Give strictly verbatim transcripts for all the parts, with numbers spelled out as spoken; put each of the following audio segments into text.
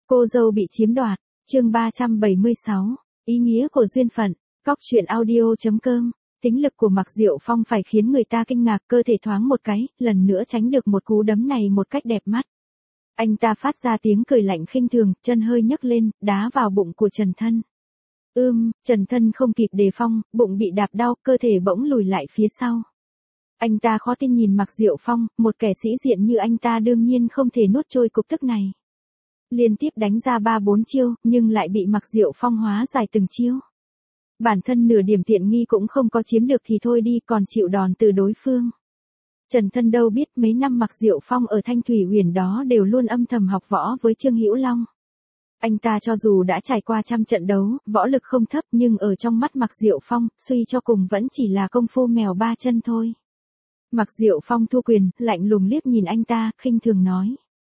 Cô dâu bị chiếm đoạt, chương ba trăm bảy mươi sáu, ý nghĩa của duyên phận, cóc truyện audio.com. Tính lực của Mạc Diệu Phong phải khiến người ta kinh ngạc, cơ thể thoáng một cái, lần nữa tránh được một cú đấm này một cách đẹp mắt. Anh ta phát ra tiếng cười lạnh khinh thường, chân hơi nhấc lên, đá vào bụng của Trần Thân. Ưm, Trần Thân không kịp đề phòng, bụng bị đạp đau, cơ thể bỗng lùi lại phía sau. Anh ta khó tin nhìn Mạc Diệu Phong, một kẻ sĩ diện như anh ta đương nhiên không thể nuốt trôi cục tức này. Liên tiếp đánh ra ba bốn chiêu, nhưng lại bị Mạc Diệu Phong hóa giải từng chiêu. Bản thân nửa điểm tiện nghi cũng không có chiếm được thì thôi đi, còn chịu đòn từ đối phương. Trần Thân đâu biết mấy năm Mạc Diệu Phong ở Thanh Thủy Huyền đó đều luôn âm thầm học võ với Trương Hữu Long. Anh ta cho dù đã trải qua trăm trận đấu, võ lực không thấp, nhưng ở trong mắt Mạc Diệu Phong, suy cho cùng vẫn chỉ là công phu mèo ba chân thôi. Mạc Diệu Phong thu quyền, lạnh lùng liếc nhìn anh ta, khinh thường nói.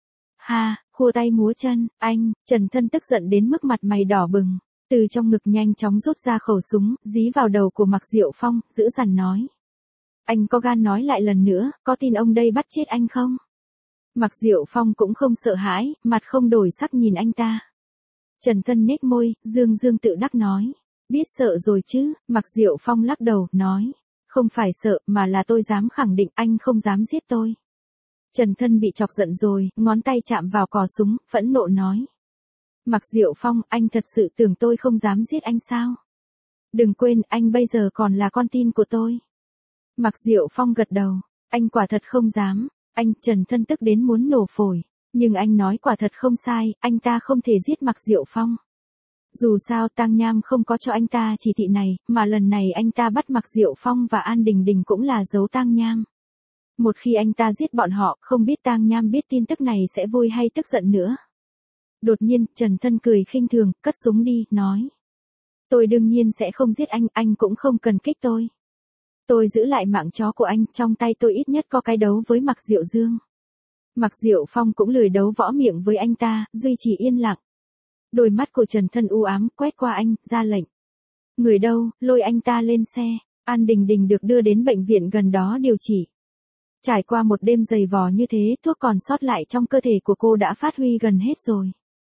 Ha, khua tay múa chân, anh. Trần Thân tức giận đến mức mặt mày đỏ bừng, từ trong ngực nhanh chóng rút ra khẩu súng, dí vào đầu của Mạc Diệu Phong, dữ dằn nói. Anh có gan nói lại lần nữa, có tin ông đây bắt chết anh không? Mạc Diệu Phong cũng không sợ hãi, mặt không đổi sắc nhìn anh ta. Trần Thân nhếch môi, dương dương tự đắc nói. Biết sợ rồi chứ, Mạc Diệu Phong lắc đầu, nói. Không phải sợ, mà là tôi dám khẳng định anh không dám giết tôi. Trần Thân bị chọc giận rồi, ngón tay chạm vào cò súng, phẫn nộ nói. Mạc Diệu Phong, anh thật sự tưởng tôi không dám giết anh sao? Đừng quên, anh bây giờ còn là con tin của tôi. Mạc Diệu Phong gật đầu, anh quả thật không dám, anh. Trần Thân tức đến muốn nổ phổi, nhưng anh nói quả thật không sai, anh ta không thể giết Mạc Diệu Phong. Dù sao Tang Nham không có cho anh ta chỉ thị này, mà lần này anh ta bắt Mạc Diệu Phong và An Đình Đình cũng là giấu Tang Nham. Một khi anh ta giết bọn họ, không biết Tang Nham biết tin tức này sẽ vui hay tức giận nữa. Đột nhiên, Trần Thân cười khinh thường, cất súng đi, nói. Tôi đương nhiên sẽ không giết anh, anh cũng không cần kích tôi. Tôi giữ lại mạng chó của anh, trong tay tôi ít nhất có cái đấu với Mạc Diệu Dương. Mạc Diệu Phong cũng lười đấu võ miệng với anh ta, duy trì yên lặng. Đôi mắt của Trần Thân u ám, quét qua anh, ra lệnh. Người đâu, lôi anh ta lên xe. An Đình Đình được đưa đến bệnh viện gần đó điều trị. Trải qua một đêm dày vò như thế, thuốc còn sót lại trong cơ thể của cô đã phát huy gần hết rồi.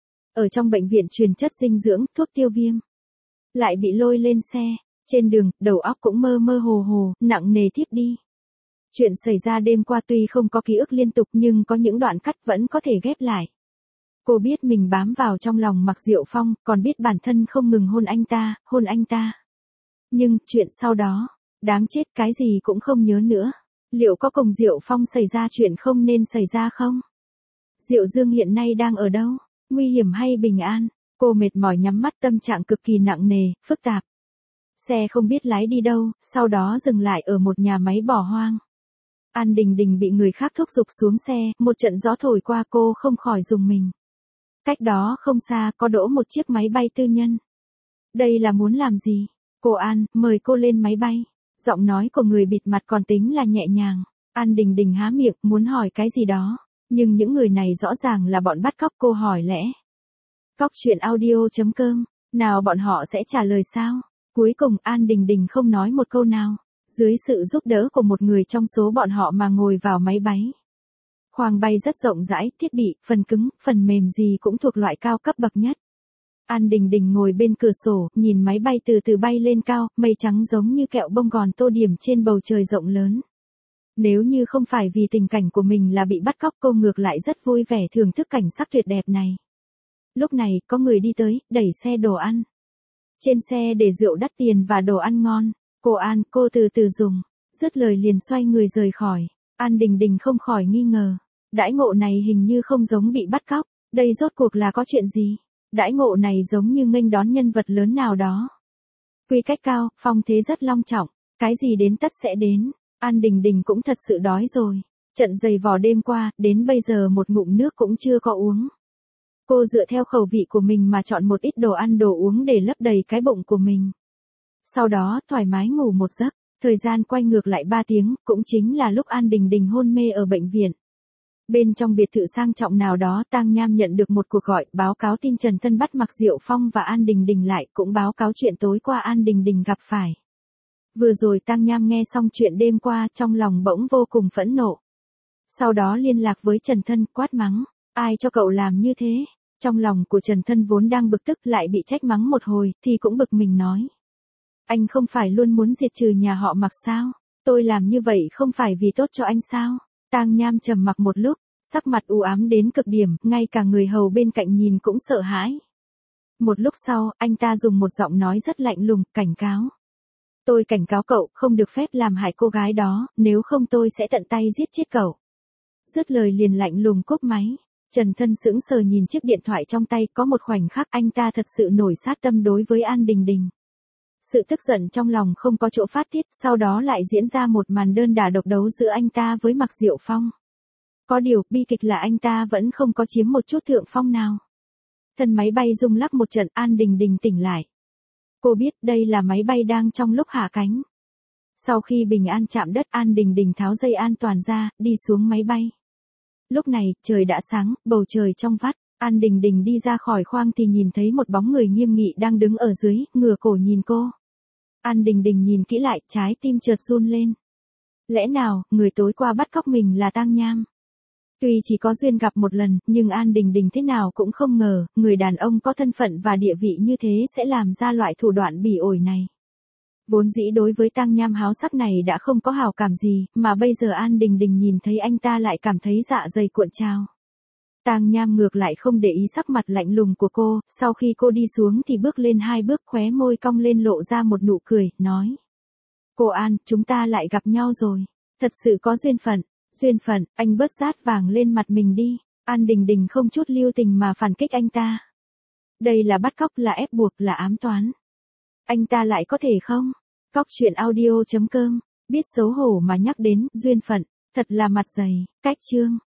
Ở trong bệnh viện truyền chất dinh dưỡng, thuốc tiêu viêm. Lại bị lôi lên xe. Trên đường, đầu óc cũng mơ mơ hồ hồ, nặng nề thiếp đi. Chuyện xảy ra đêm qua tuy không có ký ức liên tục nhưng có những đoạn cắt vẫn có thể ghép lại. Cô biết mình bám vào trong lòng Mạc Diệu Phong, còn biết bản thân không ngừng hôn anh ta, hôn anh ta. Nhưng, chuyện sau đó, đáng chết, cái gì cũng không nhớ nữa. Liệu có cùng Diệu Phong xảy ra chuyện không nên xảy ra không? Diệu Dương hiện nay đang ở đâu? Nguy hiểm hay bình an? Cô mệt mỏi nhắm mắt, tâm trạng cực kỳ nặng nề, phức tạp. Xe không biết lái đi đâu, sau đó dừng lại ở một nhà máy bỏ hoang. An Đình Đình bị người khác thúc giục xuống xe, một trận gió thổi qua cô không khỏi rùng mình. Cách đó không xa có đỗ một chiếc máy bay tư nhân. Đây là muốn làm gì? Cô An, mời cô lên máy bay. Giọng nói của người bịt mặt còn tính là nhẹ nhàng. An Đình Đình há miệng muốn hỏi cái gì đó, nhưng những người này rõ ràng là bọn bắt cóc, cô hỏi lẽ. Cóc truyện audio.com, nào bọn họ sẽ trả lời sao? Cuối cùng An Đình Đình không nói một câu nào, dưới sự giúp đỡ của một người trong số bọn họ mà ngồi vào máy bay. Khoang bay rất rộng rãi, thiết bị, phần cứng, phần mềm gì cũng thuộc loại cao cấp bậc nhất. An Đình Đình ngồi bên cửa sổ, nhìn máy bay từ từ bay lên cao, mây trắng giống như kẹo bông gòn tô điểm trên bầu trời rộng lớn. Nếu như không phải vì tình cảnh của mình là bị bắt cóc, cô ngược lại rất vui vẻ thưởng thức cảnh sắc tuyệt đẹp này. Lúc này, có người đi tới, đẩy xe đồ ăn. Trên xe để rượu đắt tiền và đồ ăn ngon. Cô An, cô từ từ dùng. Dứt lời liền xoay người rời khỏi. An Đình Đình không khỏi nghi ngờ. Đãi ngộ này hình như không giống bị bắt cóc. Đây rốt cuộc là có chuyện gì? Đãi ngộ này giống như nghênh đón nhân vật lớn nào đó. Quy cách cao, phong thế rất long trọng. Cái gì đến tất sẽ đến. An Đình Đình cũng thật sự đói rồi. Trận dày vò đêm qua, đến bây giờ một ngụm nước cũng chưa có uống. Cô dựa theo khẩu vị của mình mà chọn một ít đồ ăn đồ uống để lấp đầy cái bụng của mình. Sau đó, thoải mái ngủ một giấc. Thời gian quay ngược lại ba tiếng, cũng chính là lúc An Đình Đình hôn mê ở bệnh viện. Bên trong biệt thự sang trọng nào đó, Tang Nham nhận được một cuộc gọi, báo cáo tin Trần Thân bắt Mạc Diệu Phong và An Đình Đình lại, cũng báo cáo chuyện tối qua An Đình Đình gặp phải. Vừa rồi Tang Nham nghe xong chuyện đêm qua, trong lòng bỗng vô cùng phẫn nộ. Sau đó liên lạc với Trần Thân, quát mắng. Ai cho cậu làm như thế? Trong lòng của Trần Thân vốn đang bực tức lại bị trách mắng một hồi, thì cũng bực mình nói. Anh không phải luôn muốn diệt trừ nhà họ Mạc sao? Tôi làm như vậy không phải vì tốt cho anh sao? Tang Nham trầm mặc một lúc, sắc mặt u ám đến cực điểm, ngay cả người hầu bên cạnh nhìn cũng sợ hãi. Một lúc sau, anh ta dùng một giọng nói rất lạnh lùng, cảnh cáo. Tôi cảnh cáo cậu, không được phép làm hại cô gái đó, nếu không tôi sẽ tận tay giết chết cậu. Dứt lời liền lạnh lùng cúp máy. Trần Thân sững sờ nhìn chiếc điện thoại trong tay, có một khoảnh khắc anh ta thật sự nổi sát tâm đối với An Đình Đình. Sự tức giận trong lòng không có chỗ phát tiết, sau đó lại diễn ra một màn đơn đả độc đấu giữa anh ta với Mạc Diệu Phong. Có điều, bi kịch là anh ta vẫn không có chiếm một chút thượng phong nào. Thân máy bay rung lắc một trận, An Đình Đình tỉnh lại. Cô biết đây là máy bay đang trong lúc hạ cánh. Sau khi bình an chạm đất, An Đình Đình tháo dây an toàn ra, đi xuống máy bay. Lúc này, trời đã sáng, bầu trời trong vắt. An Đình Đình đi ra khỏi khoang thì nhìn thấy một bóng người nghiêm nghị đang đứng ở dưới, ngửa cổ nhìn cô. An Đình Đình nhìn kỹ lại, trái tim chợt run lên. Lẽ nào, người tối qua bắt cóc mình là Tang Nham? Tuy chỉ có duyên gặp một lần, nhưng An Đình Đình thế nào cũng không ngờ, người đàn ông có thân phận và địa vị như thế sẽ làm ra loại thủ đoạn bỉ ổi này. Vốn dĩ đối với Tang Nham háo sắc này đã không có hảo cảm gì, mà bây giờ An Đình Đình nhìn thấy anh ta lại cảm thấy dạ dày cuộn trào. Tang Nham ngược lại không để ý sắc mặt lạnh lùng của cô, sau khi cô đi xuống thì bước lên hai bước, khóe môi cong lên lộ ra một nụ cười, nói. Cô An, chúng ta lại gặp nhau rồi. Thật sự có duyên phận. Duyên phận, anh bớt rát vàng lên mặt mình đi. An Đình Đình không chút lưu tình mà phản kích anh ta. Đây là bắt cóc, là ép buộc, là ám toán. Anh ta lại có thể không? Cóc truyện audio chấm com, biết xấu hổ mà nhắc đến, duyên phận, thật là mặt dày. Cách chương.